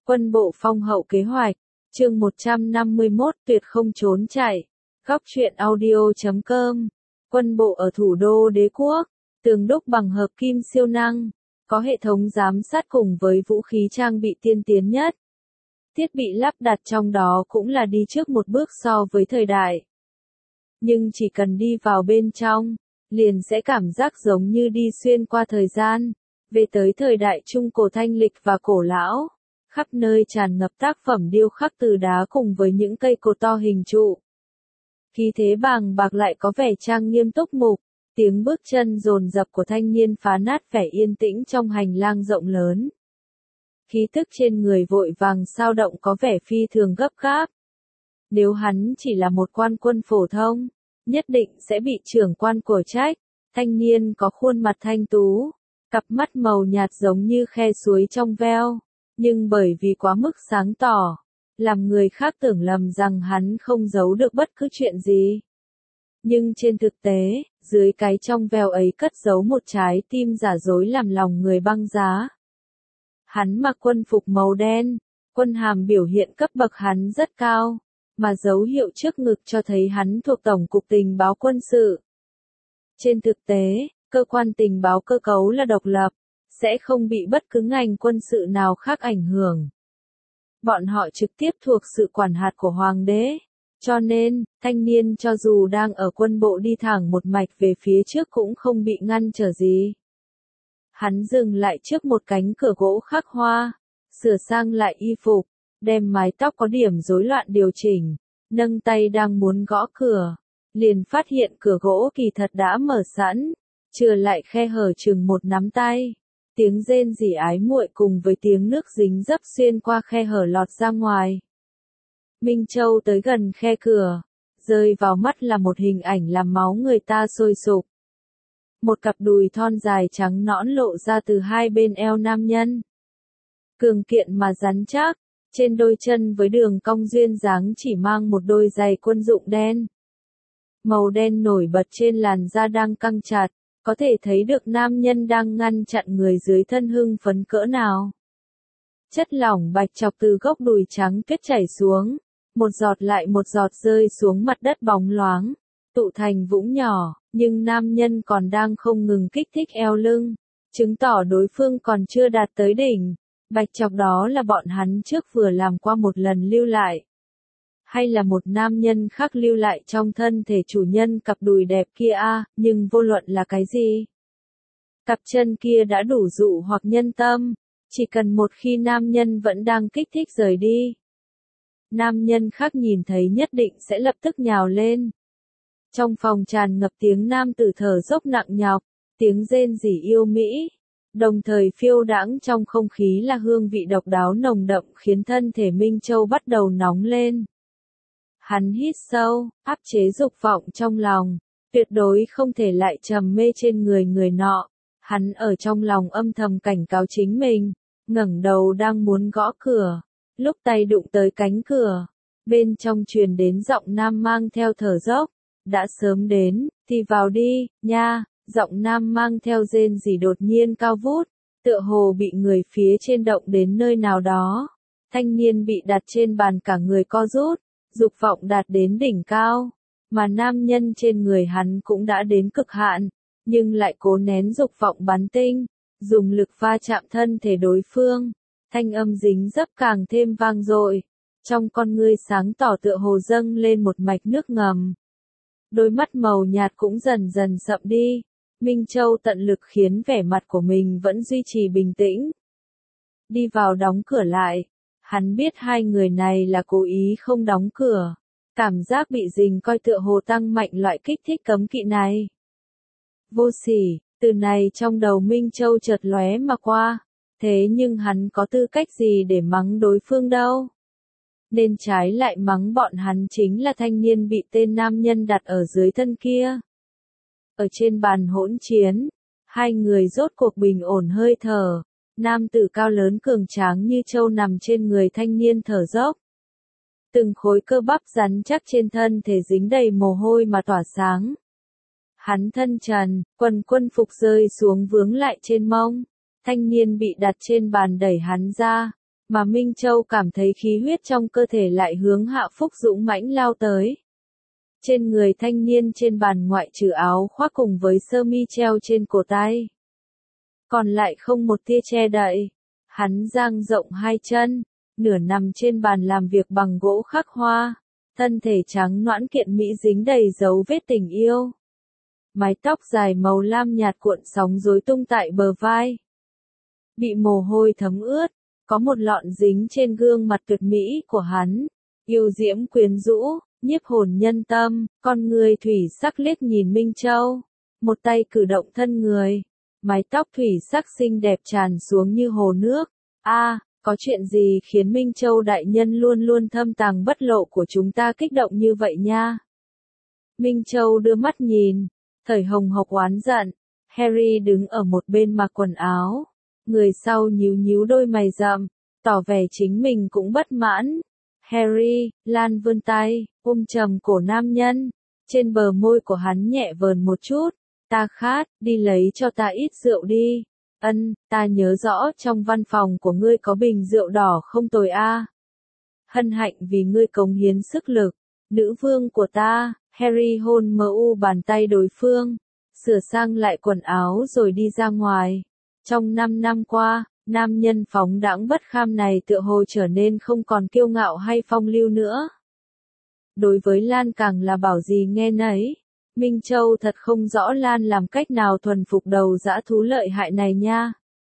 Quân bộ phong hậu kế hoạch, chương 151 tuyệt không trốn chạy. Góc truyện audio.com. Quân bộ ở thủ đô đế quốc, tường đúc bằng hợp kim siêu năng, có hệ thống giám sát cùng với vũ khí trang bị tiên tiến nhất. Thiết bị lắp đặt trong đó cũng là đi trước một bước so với thời đại. Nhưng chỉ cần đi vào bên trong, liền sẽ cảm giác giống như đi xuyên qua thời gian, về tới thời đại trung cổ thanh lịch và cổ lão. Khắp nơi tràn ngập tác phẩm điêu khắc từ đá cùng với những cây cột to hình trụ. Khí thế bàng bạc lại có vẻ trang nghiêm túc mục, tiếng bước chân dồn dập của thanh niên phá nát vẻ yên tĩnh trong hành lang rộng lớn. Khí tức trên người vội vàng sao động có vẻ phi thường gấp gáp. Nếu hắn chỉ là một quan quân phổ thông, nhất định sẽ bị trưởng quan của trách. Thanh niên có khuôn mặt thanh tú, cặp mắt màu nhạt giống như khe suối trong veo. Nhưng bởi vì quá mức sáng tỏ, làm người khác tưởng lầm rằng hắn không giấu được bất cứ chuyện gì. Nhưng trên thực tế, dưới cái trong veo ấy cất giấu một trái tim giả dối làm lòng người băng giá. Hắn mặc quân phục màu đen, quân hàm biểu hiện cấp bậc hắn rất cao, mà dấu hiệu trước ngực cho thấy hắn thuộc Tổng cục Tình báo quân sự. Trên thực tế, cơ quan tình báo cơ cấu là độc lập, sẽ không bị bất cứ ngành quân sự nào khác ảnh hưởng. Bọn họ trực tiếp thuộc sự quản hạt của hoàng đế, cho nên, thanh niên cho dù đang ở quân bộ đi thẳng một mạch về phía trước cũng không bị ngăn trở gì. Hắn dừng lại trước một cánh cửa gỗ khắc hoa, sửa sang lại y phục, đem mái tóc có điểm rối loạn điều chỉnh, nâng tay đang muốn gõ cửa, liền phát hiện cửa gỗ kỳ thật đã mở sẵn, chừa lại khe hở chừng một nắm tay. Tiếng rên rỉ ái muội cùng với tiếng nước dính dấp xuyên qua khe hở lọt ra ngoài. Minh Châu tới gần khe cửa, rơi vào mắt là một hình ảnh làm máu người ta sôi sục. Một cặp đùi thon dài trắng nõn lộ ra từ hai bên eo nam nhân. Cường kiện mà rắn chắc, trên đôi chân với đường cong duyên dáng chỉ mang một đôi giày quân dụng đen. Màu đen nổi bật trên làn da đang căng chặt. Có thể thấy được nam nhân đang ngăn chặn người dưới thân hưng phấn cỡ nào. Chất lỏng bạch chọc từ gốc đùi trắng tuyết chảy xuống, một giọt lại một giọt rơi xuống mặt đất bóng loáng, tụ thành vũng nhỏ, nhưng nam nhân còn đang không ngừng kích thích eo lưng, chứng tỏ đối phương còn chưa đạt tới đỉnh. Bạch chọc đó là bọn hắn trước vừa làm qua một lần lưu lại. Hay là một nam nhân khác lưu lại trong thân thể chủ nhân cặp đùi đẹp kia nhưng vô luận là cái gì? Cặp chân kia đã đủ dụ hoặc nhân tâm, chỉ cần một khi nam nhân vẫn đang kích thích rời đi. Nam nhân khác nhìn thấy nhất định sẽ lập tức nhào lên. Trong phòng tràn ngập tiếng nam tử thở dốc nặng nhọc, tiếng rên rỉ yêu mỹ. Đồng thời phiêu đãng trong không khí là hương vị độc đáo nồng đậm khiến thân thể Minh Châu bắt đầu nóng lên. Hắn hít sâu, áp chế dục vọng trong lòng, tuyệt đối không thể lại trầm mê trên người người nọ. Hắn ở trong lòng âm thầm cảnh cáo chính mình, ngẩng đầu đang muốn gõ cửa, lúc tay đụng tới cánh cửa, bên trong truyền đến giọng nam mang theo thở dốc, đã sớm đến, thì vào đi, nha. Giọng nam mang theo rên rỉ đột nhiên cao vút, tựa hồ bị người phía trên động đến nơi nào đó. Thanh niên bị đặt trên bàn cả người co rút. Dục vọng đạt đến đỉnh cao, mà nam nhân trên người hắn cũng đã đến cực hạn, nhưng lại cố nén dục vọng bắn tinh, dùng lực va chạm thân thể đối phương, thanh âm dính dấp càng thêm vang dội, trong con ngươi sáng tỏ tựa hồ dâng lên một mạch nước ngầm. Đôi mắt màu nhạt cũng dần dần sậm đi, Minh Châu tận lực khiến vẻ mặt của mình vẫn duy trì bình tĩnh. Đi vào đóng cửa lại. Hắn biết hai người này là cố ý không đóng cửa. Cảm giác bị dình coi tựa hồ tăng mạnh loại kích thích cấm kỵ này. Vô sỉ, từ này trong đầu Minh Châu chợt lóe mà qua. Thế nhưng hắn có tư cách gì để mắng đối phương đâu. Nên trái lại mắng bọn hắn chính là thanh niên bị tên nam nhân đặt ở dưới thân kia. Ở trên bàn hỗn chiến, hai người rốt cuộc bình ổn hơi thở. Nam tử cao lớn cường tráng như trâu nằm trên người thanh niên thở dốc. Từng khối cơ bắp rắn chắc trên thân thể dính đầy mồ hôi mà tỏa sáng. Hắn thân trần, quần quân phục rơi xuống vướng lại trên mông. Thanh niên bị đặt trên bàn đẩy hắn ra. Mà Minh Châu cảm thấy khí huyết trong cơ thể lại hướng Hạ Phúc dũng mãnh lao tới. Trên người thanh niên trên bàn ngoại trừ áo khoác cùng với sơ mi treo trên cổ tay, còn lại không một tia che đậy. Hắn dang rộng hai chân, nửa nằm trên bàn làm việc bằng gỗ khắc hoa, thân thể trắng nõn kiện mỹ dính đầy dấu vết tình yêu. Mái tóc dài màu lam nhạt cuộn sóng rối tung tại bờ vai, bị mồ hôi thấm ướt, có một lọn dính trên gương mặt tuyệt mỹ của hắn, yêu diễm quyến rũ, nhiếp hồn nhân tâm. Con người thủy sắc liếc nhìn Minh Châu, một tay cử động thân người, mái tóc thủy sắc xinh đẹp tràn xuống như hồ nước. Có chuyện gì khiến Minh Châu đại nhân luôn luôn thâm tàng bất lộ của chúng ta kích động như vậy nha? Minh Châu đưa mắt nhìn, thời hồng hộc oán giận. Harry đứng ở một bên mặc quần áo, người sau nhíu nhíu đôi mày rậm, tỏ vẻ chính mình cũng bất mãn. Harry, Lan vươn tay, ôm chầm cổ nam nhân, trên bờ môi của hắn nhẹ vờn một chút. Ta khát, đi lấy cho ta ít rượu đi. Ta nhớ rõ trong văn phòng của ngươi có bình rượu đỏ không tồi a. Hân hạnh vì ngươi cống hiến sức lực, nữ vương của ta. Harry hôn bàn tay đối phương, sửa sang lại quần áo rồi đi ra ngoài. Trong 5 năm qua, nam nhân phóng đãng bất kham này tựa hồ trở nên không còn kiêu ngạo hay phong lưu nữa. Đối với Lan càng là bảo gì nghe nấy. Minh Châu thật không rõ Lan làm cách nào thuần phục đầu dã thú lợi hại này nha.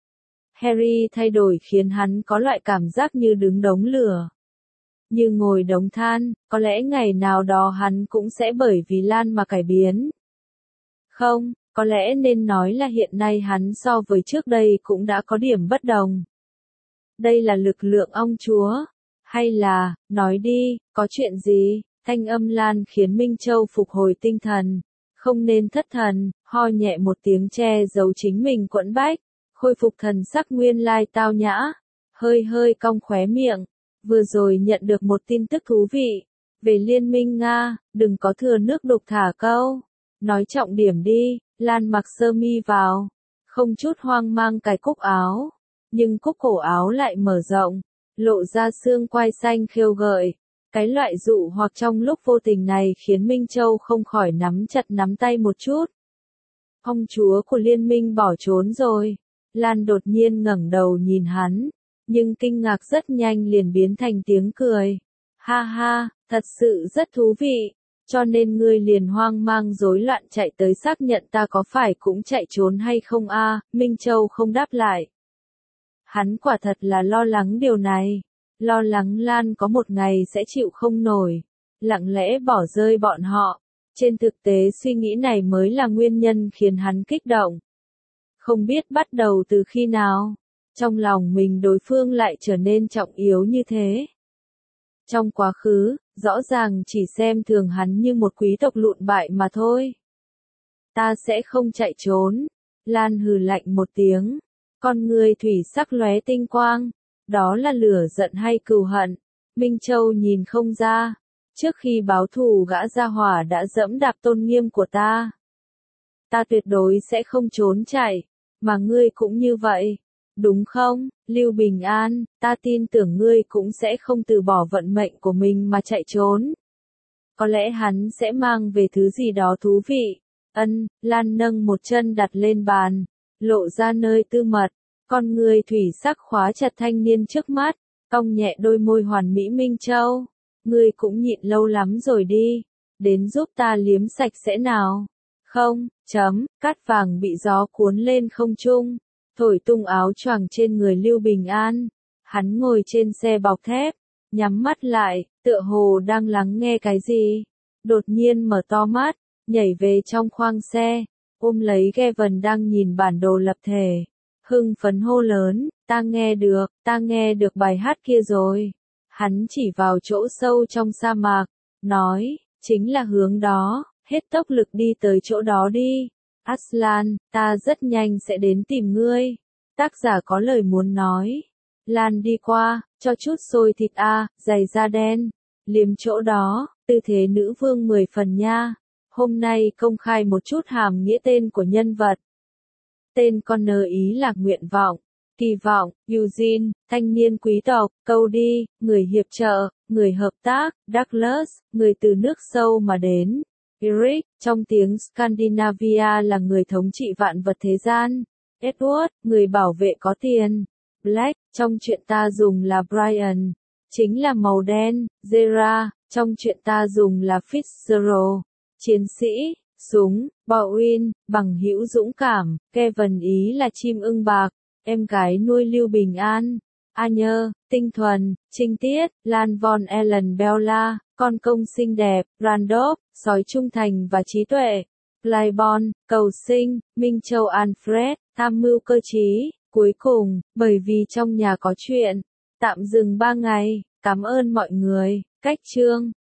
Harry thay đổi khiến hắn có loại cảm giác như đứng đống lửa, như ngồi đống than. Có lẽ ngày nào đó hắn cũng sẽ bởi vì Lan mà cải biến. Không, có lẽ nên nói là hiện nay hắn so với trước đây cũng đã có điểm bất đồng. Đây là lực lượng ong chúa, hay là, nói đi, có chuyện gì? Thanh âm Lan khiến Minh Châu phục hồi tinh thần, không nên thất thần, ho nhẹ một tiếng che giấu chính mình quẫn bách, khôi phục thần sắc nguyên lai tao nhã, hơi cong khóe miệng. Vừa rồi nhận được một tin tức thú vị, về Liên minh Nga, đừng có thừa nước đục thả câu. Nói trọng điểm đi. Lan mặc sơ mi vào, không chút hoang mang cài cúc áo, nhưng cúc cổ áo lại mở rộng, lộ ra xương quai xanh khêu gợi. Cái loại dụ hoặc trong lúc vô tình này khiến Minh Châu không khỏi nắm chặt nắm tay một chút. Ông chúa của liên minh bỏ trốn rồi. Lan đột nhiên ngẩng đầu nhìn hắn, nhưng kinh ngạc rất nhanh liền biến thành tiếng cười. Ha ha, thật sự rất thú vị, cho nên ngươi liền hoang mang rối loạn chạy tới xác nhận ta có phải cũng chạy trốn hay không a? Minh Châu không đáp lại. Hắn quả thật là lo lắng điều này. Lo lắng Lan có một ngày sẽ chịu không nổi, lặng lẽ bỏ rơi bọn họ. Trên thực tế suy nghĩ này mới là nguyên nhân khiến hắn kích động. Không biết bắt đầu từ khi nào, trong lòng mình đối phương lại trở nên trọng yếu như thế. Trong quá khứ, rõ ràng chỉ xem thường hắn như một quý tộc lụn bại mà thôi. Ta sẽ không chạy trốn. Lan hừ lạnh một tiếng, con người thủy sắc lóe tinh quang. Đó là lửa giận hay cừu hận? Minh Châu nhìn không ra. Trước khi báo thù gã gia hỏa đã dẫm đạp tôn nghiêm của ta. Ta tuyệt đối sẽ không trốn chạy. Mà ngươi cũng như vậy. Đúng không, Lưu Bình An, ta tin tưởng ngươi cũng sẽ không từ bỏ vận mệnh của mình mà chạy trốn. Có lẽ hắn sẽ mang về thứ gì đó thú vị. Lan nâng một chân đặt lên bàn, lộ ra nơi tư mật. Con người thủy sắc khóa chặt thanh niên trước mắt, cong nhẹ đôi môi hoàn mỹ. Minh Châu, ngươi cũng nhịn lâu lắm rồi đi, đến giúp ta liếm sạch sẽ nào. Không, cát vàng bị gió cuốn lên không trung, thổi tung áo choàng trên người Lưu Bình An. Hắn ngồi trên xe bọc thép, nhắm mắt lại, tựa hồ đang lắng nghe cái gì. Đột nhiên mở to mắt, nhảy về trong khoang xe, ôm lấy Gavin đang nhìn bản đồ lập thể. Hưng phấn hô lớn, ta nghe được bài hát kia rồi. Hắn chỉ vào chỗ sâu trong sa mạc, nói, chính là hướng đó, hết tốc lực đi tới chỗ đó đi. Aslan, ta rất nhanh sẽ đến tìm ngươi. Tác giả có lời muốn nói. Lan đi qua, cho chút xôi thịt giày da đen, liếm chỗ đó, tư thế nữ vương 10 phần nha. Hôm nay công khai một chút hàm nghĩa tên của nhân vật. Tên Connor ý là nguyện vọng, Kỳ vọng, Eugene, thanh niên quý tộc, Cody, người hiệp trợ, người hợp tác, Douglas, người từ nước sâu mà đến. Eric, trong tiếng Scandinavia là người thống trị vạn vật thế gian. Edward, người bảo vệ có tiền. Black, trong chuyện ta dùng là Brian, chính là màu đen. Zera, trong chuyện ta dùng là Fitzgerald, chiến sĩ, súng. Bowen, bằng hữu dũng cảm. Kevin ý là chim ưng bạc, em gái nuôi Lưu Bình An. Anyer, tinh thuần, trinh tiết. Lan Von Ellen Bella, con công xinh đẹp. Randolph, sói trung thành và trí tuệ. Clyburn, cầu sinh. Minh Châu Alfred, tham mưu cơ trí. Cuối cùng, bởi vì trong nhà có chuyện, tạm dừng 3 ngày. Cảm ơn mọi người. Cách chương